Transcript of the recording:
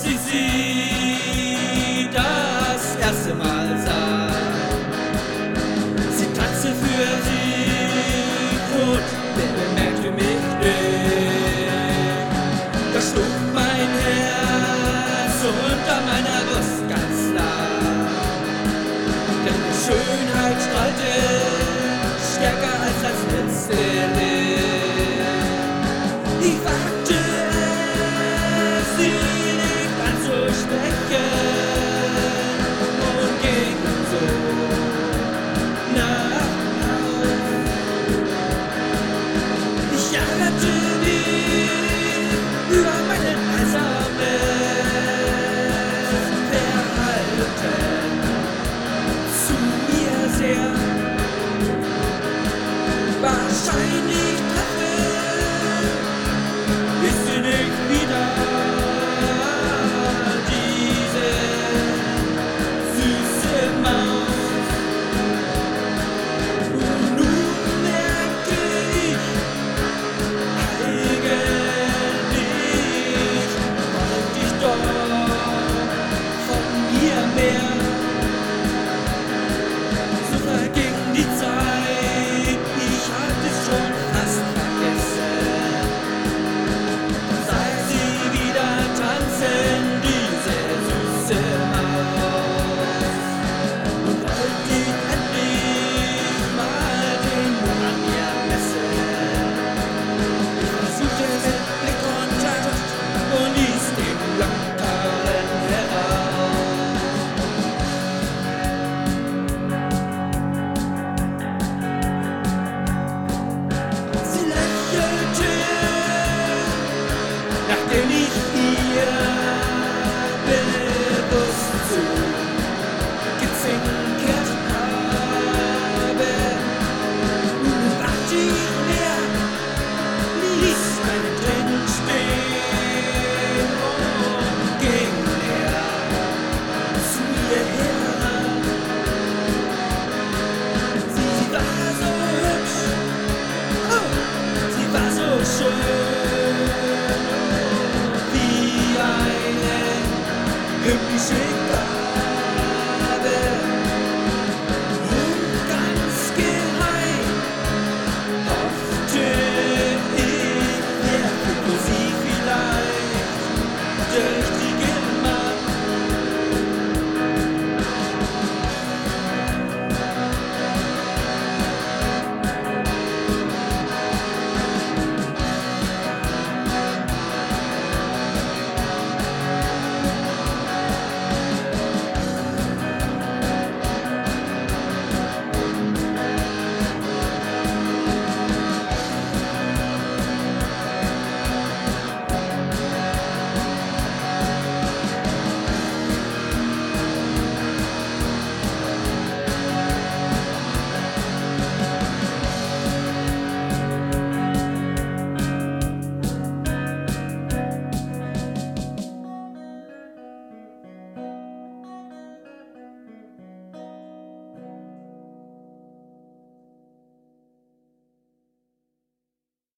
ich sie das erste Mal sah. Sie tanzte für sie und wer bemerkte mich nicht. Da schlug mein Herz unter meiner Brust ganz nah. Denn die Schönheit strahlte stärker als das letzte Licht. Ich wagte es, sie nicht anzusprechen und ging so nach Haus. Ich ärgerte mich über meinen einsamen Verhalten zu mir sehr. Wahrscheinlich